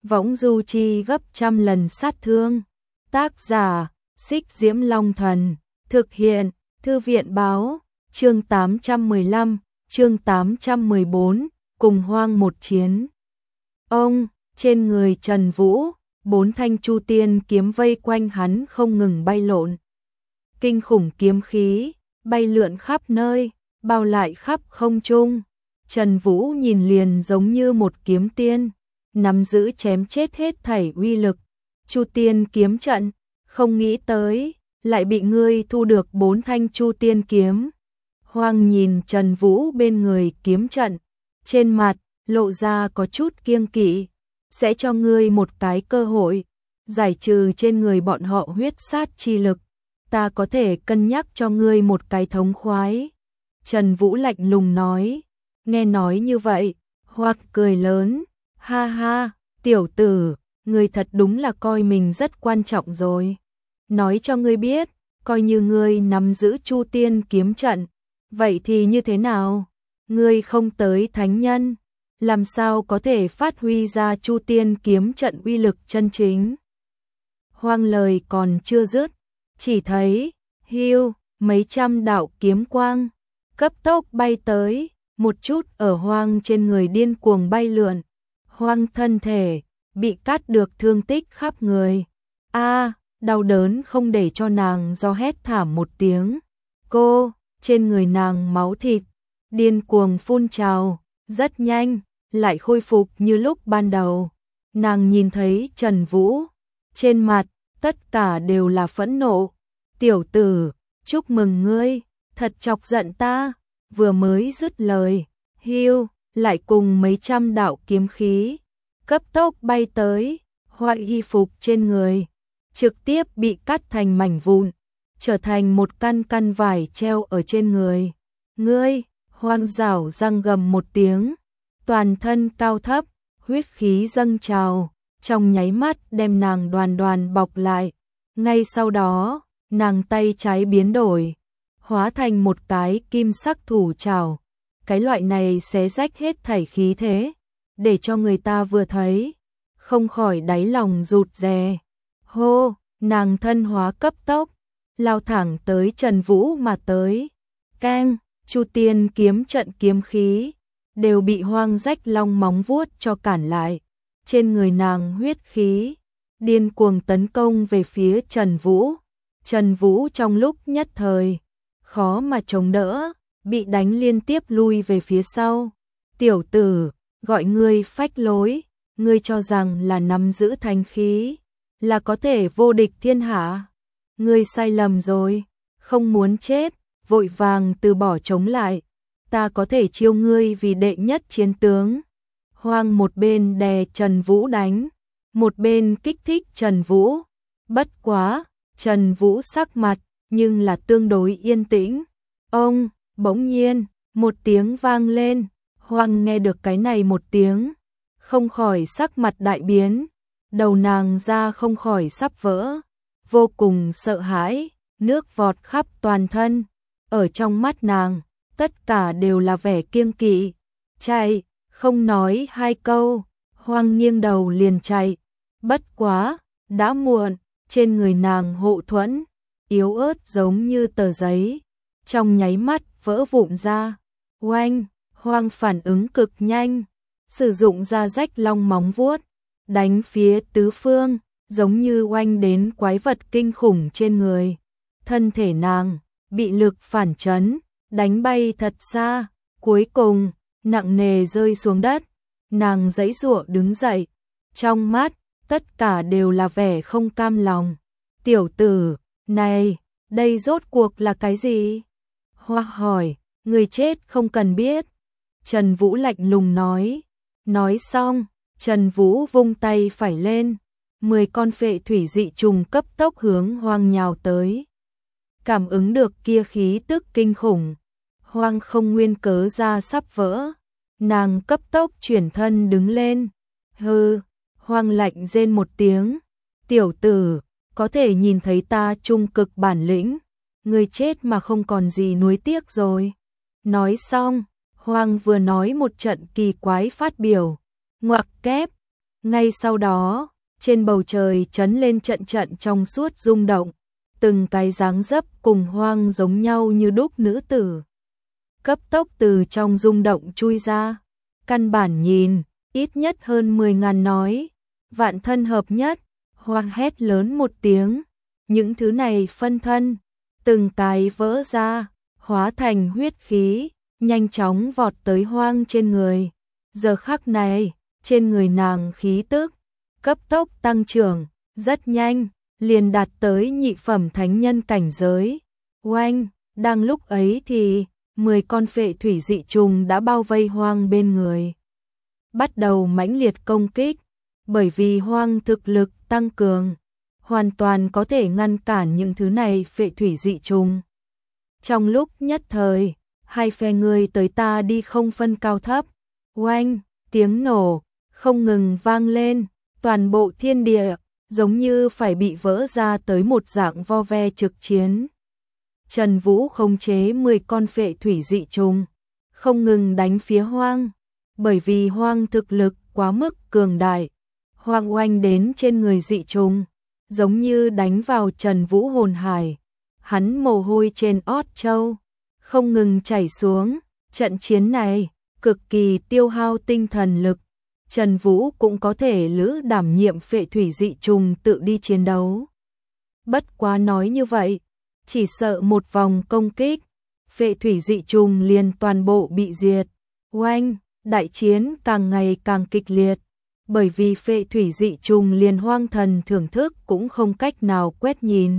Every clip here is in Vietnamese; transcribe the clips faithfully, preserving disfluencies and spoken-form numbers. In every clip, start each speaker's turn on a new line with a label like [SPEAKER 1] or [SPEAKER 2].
[SPEAKER 1] võng du chi gấp trăm lần sát thương. Tác giả, Xích Diễm Long Thần, thực hiện, Thư viện Báo, chương tám trăm mười lăm, chương tám trăm mười bốn, cùng Hoang một chiến. Ông, trên người Trần Vũ, bốn thanh chu tiên kiếm vây quanh hắn không ngừng bay lộn. Kinh khủng kiếm khí, bay lượn khắp nơi, bao lại khắp không trung. Trần Vũ nhìn liền giống như một kiếm tiên, nắm giữ chém chết hết thảy uy lực. Chu tiên kiếm trận, không nghĩ tới, lại bị ngươi thu được bốn thanh chu tiên kiếm. Hoang nhìn Trần Vũ bên người kiếm trận, trên mặt lộ ra có chút kiêng kỵ, sẽ cho ngươi một cái cơ hội, giải trừ trên người bọn họ huyết sát chi lực, ta có thể cân nhắc cho ngươi một cái thống khoái. Trần Vũ lạnh lùng nói, nghe nói như vậy, Hoắc cười lớn, ha ha, tiểu tử, ngươi thật đúng là coi mình rất quan trọng rồi. Nói cho ngươi biết, coi như ngươi nắm giữ chu tiên kiếm trận, vậy thì như thế nào? Ngươi không tới thánh nhân, làm sao có thể phát huy ra chu tiên kiếm trận uy lực chân chính? Hoang lời còn chưa dứt, chỉ thấy, hiu, mấy trăm đạo kiếm quang, cấp tốc bay tới, một chút ở Hoang trên người điên cuồng bay lượn. Hoang thân thể, bị cắt được thương tích khắp người. A, đau đớn không để cho nàng do hét thảm một tiếng. Cô, trên người nàng máu thịt, điên cuồng phun trào, rất nhanh, lại khôi phục như lúc ban đầu. Nàng nhìn thấy Trần Vũ, trên mặt, tất cả đều là phẫn nộ. Tiểu tử, chúc mừng ngươi, thật chọc giận ta. Vừa mới dứt lời, hiu, lại cùng mấy trăm đạo kiếm khí, cấp tốc bay tới, hoại y phục trên người, trực tiếp bị cắt thành mảnh vụn, trở thành một căn căn vải treo ở trên người. Ngươi, Hoang rảo răng gầm một tiếng, toàn thân cao thấp, huyết khí dâng trào, trong nháy mắt đem nàng đoàn đoàn bọc lại. Ngay sau đó, nàng tay trái biến đổi, hóa thành một cái kim sắc thủ trảo. Cái loại này xé rách hết thảy khí thế, để cho người ta vừa thấy, không khỏi đáy lòng rụt rè. Hô, nàng thân hóa cấp tốc, lao thẳng tới Trần Vũ mà tới. Keng, chu tiên kiếm trận kiếm khí, đều bị Hoang rách long móng vuốt cho cản lại. Trên người nàng huyết khí, điên cuồng tấn công về phía Trần Vũ. Trần Vũ trong lúc nhất thời, khó mà chống đỡ, bị đánh liên tiếp lui về phía sau. Tiểu tử, gọi ngươi phách lối, ngươi cho rằng là nắm giữ thánh khí, là có thể vô địch thiên hạ. Ngươi sai lầm rồi, không muốn chết, vội vàng từ bỏ chống lại. Ta có thể chiêu ngươi vì đệ nhất chiến tướng. Hoang một bên đè Trần Vũ đánh, một bên kích thích Trần Vũ. Bất quá, Trần Vũ sắc mặt, nhưng là tương đối yên tĩnh. Ông, bỗng nhiên, một tiếng vang lên, Hoang nghe được cái này một tiếng, không khỏi sắc mặt đại biến, đầu nàng ra không khỏi sắp vỡ, vô cùng sợ hãi, nước vọt khắp toàn thân, ở trong mắt nàng, tất cả đều là vẻ kiêng kỵ, chạy, không nói hai câu, Hoang nghiêng đầu liền chạy, bất quá, đã muộn, trên người nàng hộ thuẫn, yếu ớt giống như tờ giấy, trong nháy mắt vỡ vụn ra. Oanh, Hoang phản ứng cực nhanh, sử dụng ra rách long móng vuốt, đánh phía tứ phương, giống như oanh đến quái vật kinh khủng trên người. Thân thể nàng bị lực phản chấn, đánh bay thật xa, cuối cùng nặng nề rơi xuống đất. Nàng giãy giụa đứng dậy, trong mắt tất cả đều là vẻ không cam lòng. Tiểu tử, này, đây rốt cuộc là cái gì? Hoa hỏi, người chết không cần biết. Trần Vũ lạnh lùng nói. Nói xong, Trần Vũ vung tay phải lên, mười con phệ thủy dị trùng cấp tốc hướng Hoang nhào tới. Cảm ứng được kia khí tức kinh khủng, Hoang không nguyên cớ ra sắp vỡ, nàng cấp tốc chuyển thân đứng lên. Hừ, Hoang lạnh rên một tiếng, tiểu tử, có thể nhìn thấy ta trung cực bản lĩnh, người chết mà không còn gì nuối tiếc rồi. Nói xong, Hoang vừa nói một trận kỳ quái phát biểu, ngoặc kép, Ngay sau đó, trên bầu trời chấn lên trận trận trong suốt rung động, từng cái dáng dấp cùng hoang giống nhau như đúc nữ tử. Cấp tốc từ trong rung động chui ra, căn bản nhìn, ít nhất hơn mười ngàn nói, vạn thân hợp nhất, hoang hét lớn một tiếng, những thứ này phân thân, từng cái vỡ ra, hóa thành huyết khí, nhanh chóng vọt tới hoang trên người. Giờ khắc này, trên người nàng khí tức, cấp tốc tăng trưởng, rất nhanh, liền đạt tới nhị phẩm thánh nhân cảnh giới. Oanh, đang lúc ấy thì, mười con phệ thủy dị trùng đã bao vây hoang bên người. Bắt đầu mãnh liệt công kích, bởi vì hoang thực lực tăng cường, hoàn toàn có thể ngăn cản những thứ này phệ thủy dị trùng. Trong lúc nhất thời, hai phe người tới ta đi không phân cao thấp. Oanh, tiếng nổ, không ngừng vang lên, toàn bộ thiên địa, giống như phải bị vỡ ra tới một dạng vo ve trực chiến. Trần Vũ khống chế mười con phệ thủy dị trùng, không ngừng đánh phía hoang, bởi vì hoang thực lực quá mức cường đại. Hoang oanh đến trên người dị trùng, giống như đánh vào Trần Vũ hồn hải. Hắn mồ hôi trên ót trâu, không ngừng chảy xuống, trận chiến này, cực kỳ tiêu hao tinh thần lực. Trần Vũ cũng có thể lữ đảm nhiệm phệ thủy dị trùng tự đi chiến đấu. Bất quá nói như vậy, chỉ sợ một vòng công kích, phệ thủy dị trùng liền toàn bộ bị diệt. Oanh, đại chiến càng ngày càng kịch liệt, bởi vì phệ thủy dị trùng liền hoang thần thưởng thức cũng không cách nào quét nhìn.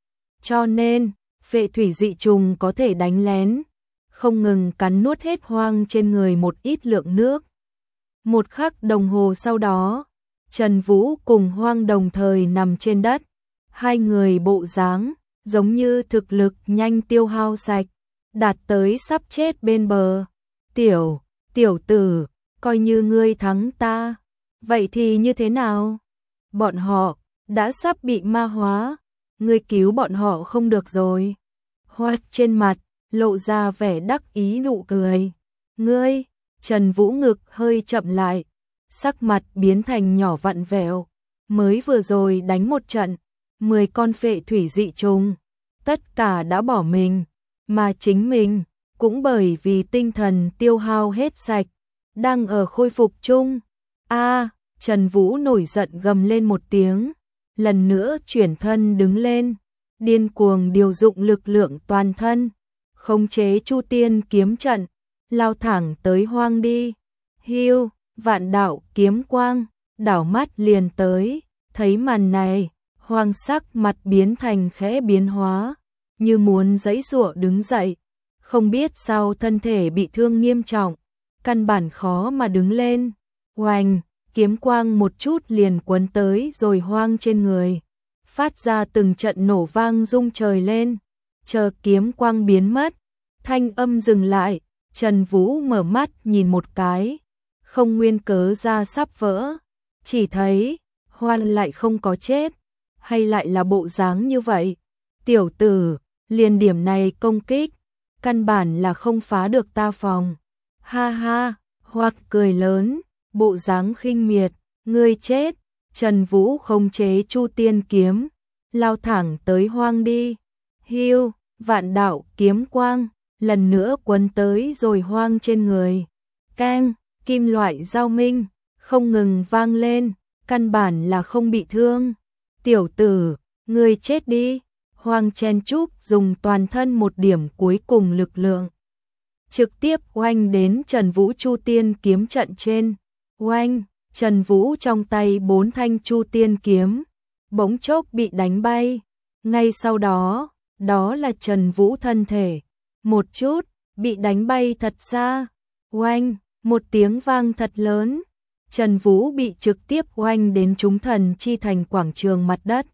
[SPEAKER 1] Cho nên, phệ thủy dị trùng có thể đánh lén, không ngừng cắn nuốt hết hoang trên người một ít lượng nước. Một khắc đồng hồ sau đó, Trần Vũ cùng hoang đồng thời nằm trên đất, hai người bộ dáng giống như thực lực nhanh tiêu hao sạch, đạt tới sắp chết bên bờ. Tiểu, tiểu tử, coi như ngươi thắng ta, vậy thì như thế nào? Bọn họ đã sắp bị ma hóa, ngươi cứu bọn họ không được rồi. Hoa trên mặt lộ ra vẻ đắc ý nụ cười. Ngươi, Trần Vũ ngực hơi chậm lại, sắc mặt biến thành nhỏ vặn vẹo. Mới vừa rồi đánh một trận, mười con phệ thủy dị trùng, tất cả đã bỏ mình, mà chính mình cũng bởi vì tinh thần tiêu hao hết sạch, đang ở khôi phục chung. A, Trần Vũ nổi giận gầm lên một tiếng, lần nữa chuyển thân đứng lên, điên cuồng điều dụng lực lượng toàn thân, khống chế Chu Tiên kiếm trận, lao thẳng tới hoang đi. Hiu, vạn đạo kiếm quang, đảo mắt liền tới, thấy màn này, hoang sắc mặt biến thành khẽ biến hóa, như muốn giãy giụa đứng dậy, không biết sao thân thể bị thương nghiêm trọng, căn bản khó mà đứng lên. Oanh, kiếm quang một chút liền quấn tới rồi hoang trên người, phát ra từng trận nổ vang rung trời lên. Chờ kiếm quang biến mất, thanh âm dừng lại, Trần Vũ mở mắt nhìn một cái, không nguyên cớ ra sắp vỡ, chỉ thấy hoan lại không có chết, hay lại là bộ dáng như vậy. Tiểu tử, liền điểm này công kích, căn bản là không phá được ta phòng. Ha ha, Hoặc cười lớn, bộ dáng khinh miệt, ngươi chết. Trần Vũ khống chế Chu Tiên kiếm, lao thẳng tới hoang đi. Hiu, vạn đạo kiếm quang, lần nữa quấn tới rồi hoang trên người. Keng, kim loại giao minh, không ngừng vang lên, căn bản là không bị thương. Tiểu tử, ngươi chết đi. Hoang chen chúc dùng toàn thân một điểm cuối cùng lực lượng, trực tiếp oanh đến Trần Vũ Chu Tiên kiếm trận trên. Oanh, Trần Vũ trong tay bốn thanh Chu Tiên kiếm, bỗng chốc bị đánh bay. Ngay sau đó, đó là Trần Vũ thân thể, một chút, bị đánh bay thật xa. Oanh, một tiếng vang thật lớn, Trần Vũ bị trực tiếp oanh đến Chúng Thần Chi Thành quảng trường mặt đất,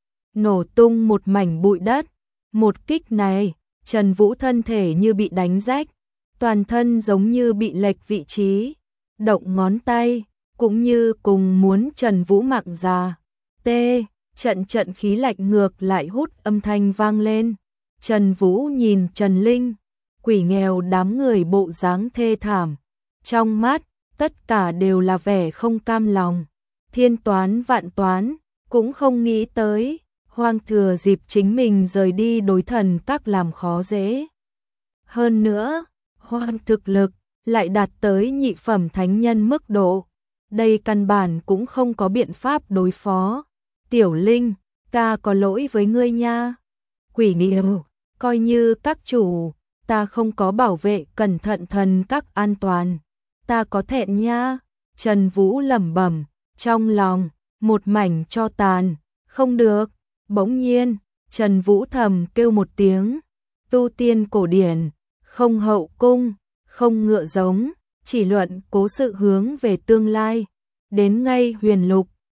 [SPEAKER 1] nổ tung một mảnh bụi đất. Một kích này, Trần Vũ thân thể như bị đánh rách, toàn thân giống như bị lệch vị trí, động ngón tay, cũng như cùng muốn Trần Vũ mạng già. T, trận trận khí lạnh ngược lại hút âm thanh vang lên. Trần Vũ nhìn Trần Linh, quỷ nghèo đám người bộ dáng thê thảm, trong mắt tất cả đều là vẻ không cam lòng. thiên toán vạn toán, cũng không nghĩ tới, Hoang thừa dịp chính mình rời đi đối thần các làm khó dễ. Hơn nữa, Hoang thực lực lại đạt tới nhị phẩm thánh nhân mức độ, đây căn bản cũng không có biện pháp đối phó. Tiểu Linh, ta có lỗi với ngươi nha. Quỷ Nghiêu, coi như các chủ, ta không có bảo vệ cẩn thận thần các an toàn, ta có thẹn nha. Trần Vũ lẩm bẩm, trong lòng một mảnh cho tàn, không được. Bỗng nhiên, Trần Vũ thầm kêu một tiếng, tu tiên cổ điển, không hậu cung, không ngựa giống, chỉ luận cố sự hướng về tương lai, đến ngay huyền lục,